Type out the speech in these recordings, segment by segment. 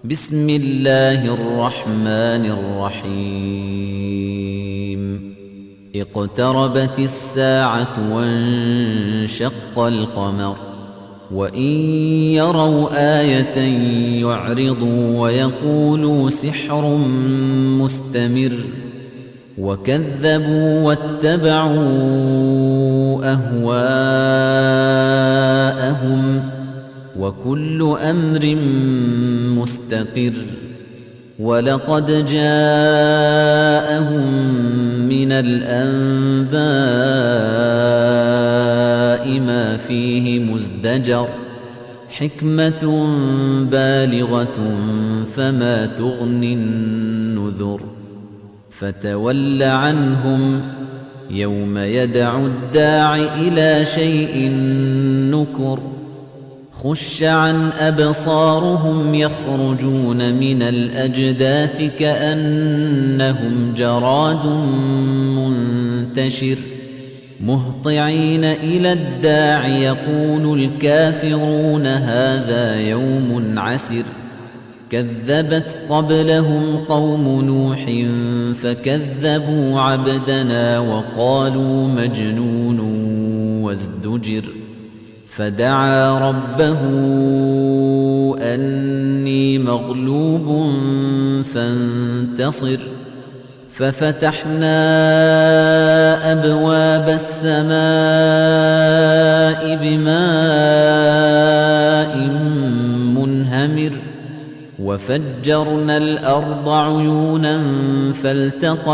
بسم الله الرحمن الرحيم اقتربت الساعة وانشق القمر وإن يروا آية يعرضوا ويقولوا سحر مستمر وكذبوا واتبعوا أهواءهم وكل أمر مستقر ولقد جاءهم من الأنباء ما فيه مزدجر حكمة بالغة فما تغني النذر فتول عنهم يوم يدعو الداع إلى شيء نكر خش عن أبصارهم يخرجون من الأجداث كأنهم جراد منتشر مهطعين إلى الداع يقول الكافرون هذا يوم عسر كذبت قبلهم قوم نوح فكذبوا عبدنا وقالوا مجنون وازدجر فدعا ربه أني مغلوب فانتصر ففتحنا أبواب السماء بماء منهمر وفجرنا الأرض عيونا فالتقى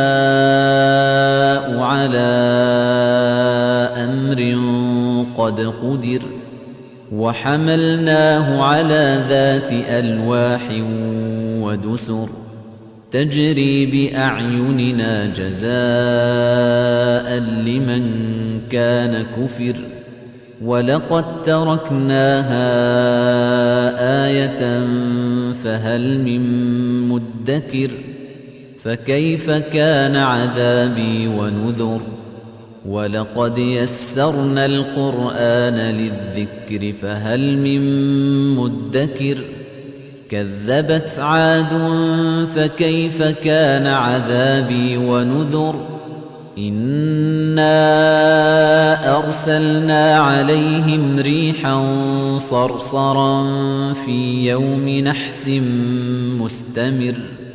الماء على أمر قد قدر وحملناه على ذات ألواح ودسر تجري بأعيننا جزاء لمن كان كفر ولقد تركناها آية فهل من مدكر فكيف كان عذابي ونذر ولقد يسرنا القرآن للذكر فهل من مدكر كذبت عاد فكيف كان عذابي ونذر إنا أرسلنا عليهم ريحا صرصرا في يوم نحس مستمر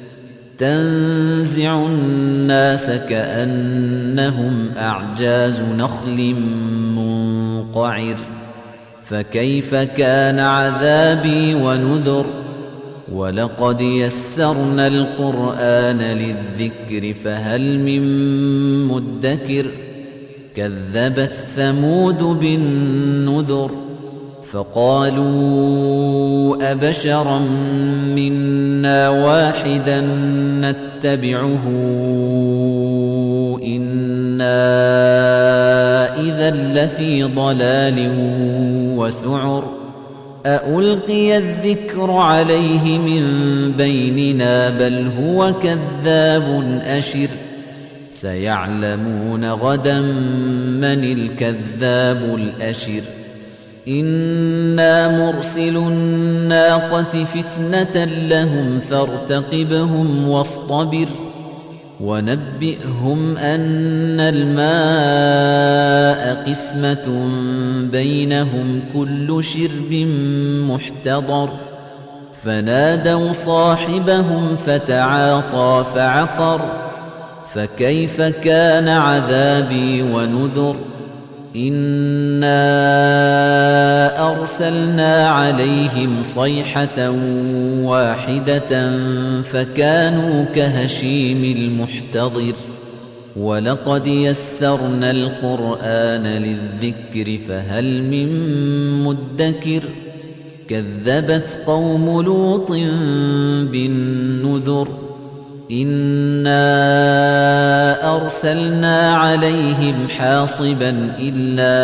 تنزع الناس كأنهم أعجاز نخل منقعر فكيف كان عذابي ونذر ولقد يسرنا القرآن للذكر فهل من مدكر كذبت ثمود بالنذر فقالوا أبشرا منا واحدا نتبعه إنا إذا لفي ضلال وسعر أألقي الذكر عليه من بيننا بل هو كذاب أشر سيعلمون غدا من الكذاب الأشر إنا مرسل الناقة فتنة لهم فارتقبهم واصطبر ونبئهم أن الماء قسمة بينهم كل شرب محتضر فنادوا صاحبهم فتعاطى فعقر فكيف كان عذابي ونذر إنا أرسلنا عليهم صيحة واحدة فكانوا كهشيم المحتضر ولقد يسرنا القرآن للذكر فهل من مدكر كذبت قوم لوط بالنذر إنا أرسلنا عليهم حاصبا إلا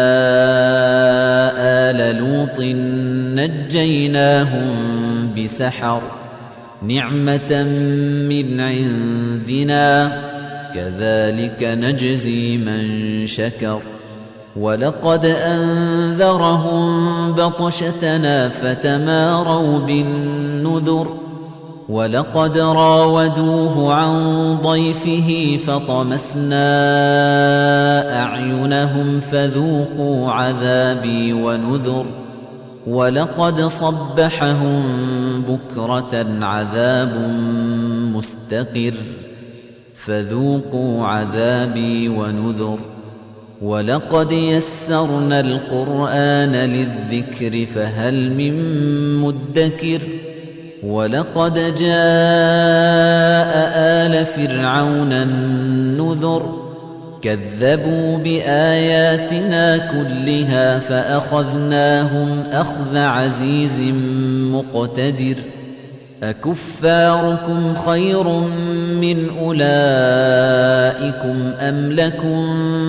آل لوط نجيناهم بسحر نعمة من عندنا كذلك نجزي من شكر وَلَقَدْ أَنذَرَهُم بَطْشَتَنَا فَتَمَارَوْا بِالنُّذُرِ وَلَقَدْ رَاوَدُوهُ عَن ضَيْفِهِ فَطَمَسْنَا أَعْيُنَهُمْ فَذُوقُوا عَذَابِي وَنُذُرِ وَلَقَدْ صَبَّحَهُم بُكْرَةً عَذَابٌ مُسْتَقِرٌّ فَذُوقُوا عَذَابِي وَنُذُرِ وَلَقَدْ يَسَّرْنَا الْقُرْآنَ لِلذِّكْرِ فَهَلْ مِن مُّدَّكِرٍ وَلَقَدْ جَاءَ آلَ فِرْعَوْنَ النُّذُرُ كَذَّبُوا بِآيَاتِنَا كُلِّهَا فَأَخَذْنَاهُمْ أَخْذَ عَزِيزٍ مُّقْتَدِرٍ أَكُفَّارُكُمْ خَيْرٌ مِّنْ أُولَئِكُمْ أَمْ لَكُمْ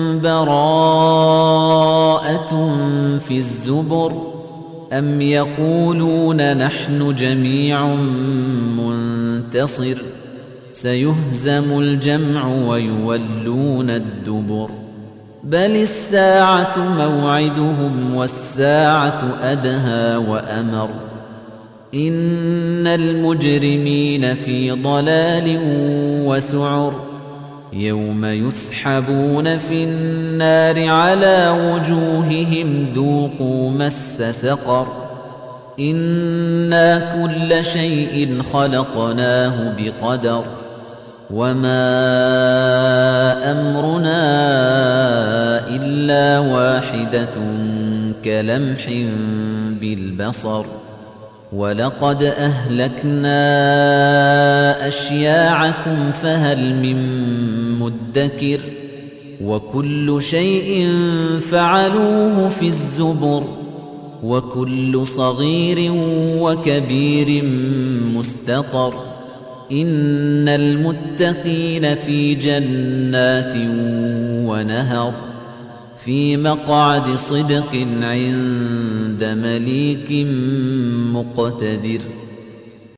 بَرَاءَةٌ فِي الزُّبُرِ أَمْ يَقُولُونَ نَحْنُ جَمِيعٌ مُّنتَصِرٌ سَيُهْزَمُ الْجَمْعُ وَيُوَلُّونَ الدُّبُرَ بَلِ السَّاعَةُ مَوْعِدُهُمْ وَالسَّاعَةُ أَدْهَىٰ وَأَمَرُّ إِنَّ الْمُجْرِمِينَ فِي ضَلَالٍ وَسُعُرٍ يَوْمَ يُسْحَبُونَ فِي النَّارِ عَلَىٰ وُجُوهِهِمْ ذُوقُوا مَسَّ سَقَرَ إِنَّا كُلَّ شَيْءٍ خَلَقْنَاهُ بِقَدَرٍ وَمَا أَمْرُنَا إِلَّا وَاحِدَةٌ كَلَمْحٍ بِالْبَصَرِ وَلَقَدْ أَهْلَكْنَا أَشْيَاعَكُمْ فَهَلْ مِن مُّدَّكِرٍ وَكُلُّ شَيْءٍ فَعَلُوهُ فِي الزُّبُرِ وَكُلُّ صَغِيرٍ وَكَبِيرٍ مُسْتَطَرٍ إِنَّ الْمُتَّقِينَ فِي جَنَّاتٍ وَنَهَرٍ في مقعد صدق عند مليك مقتدر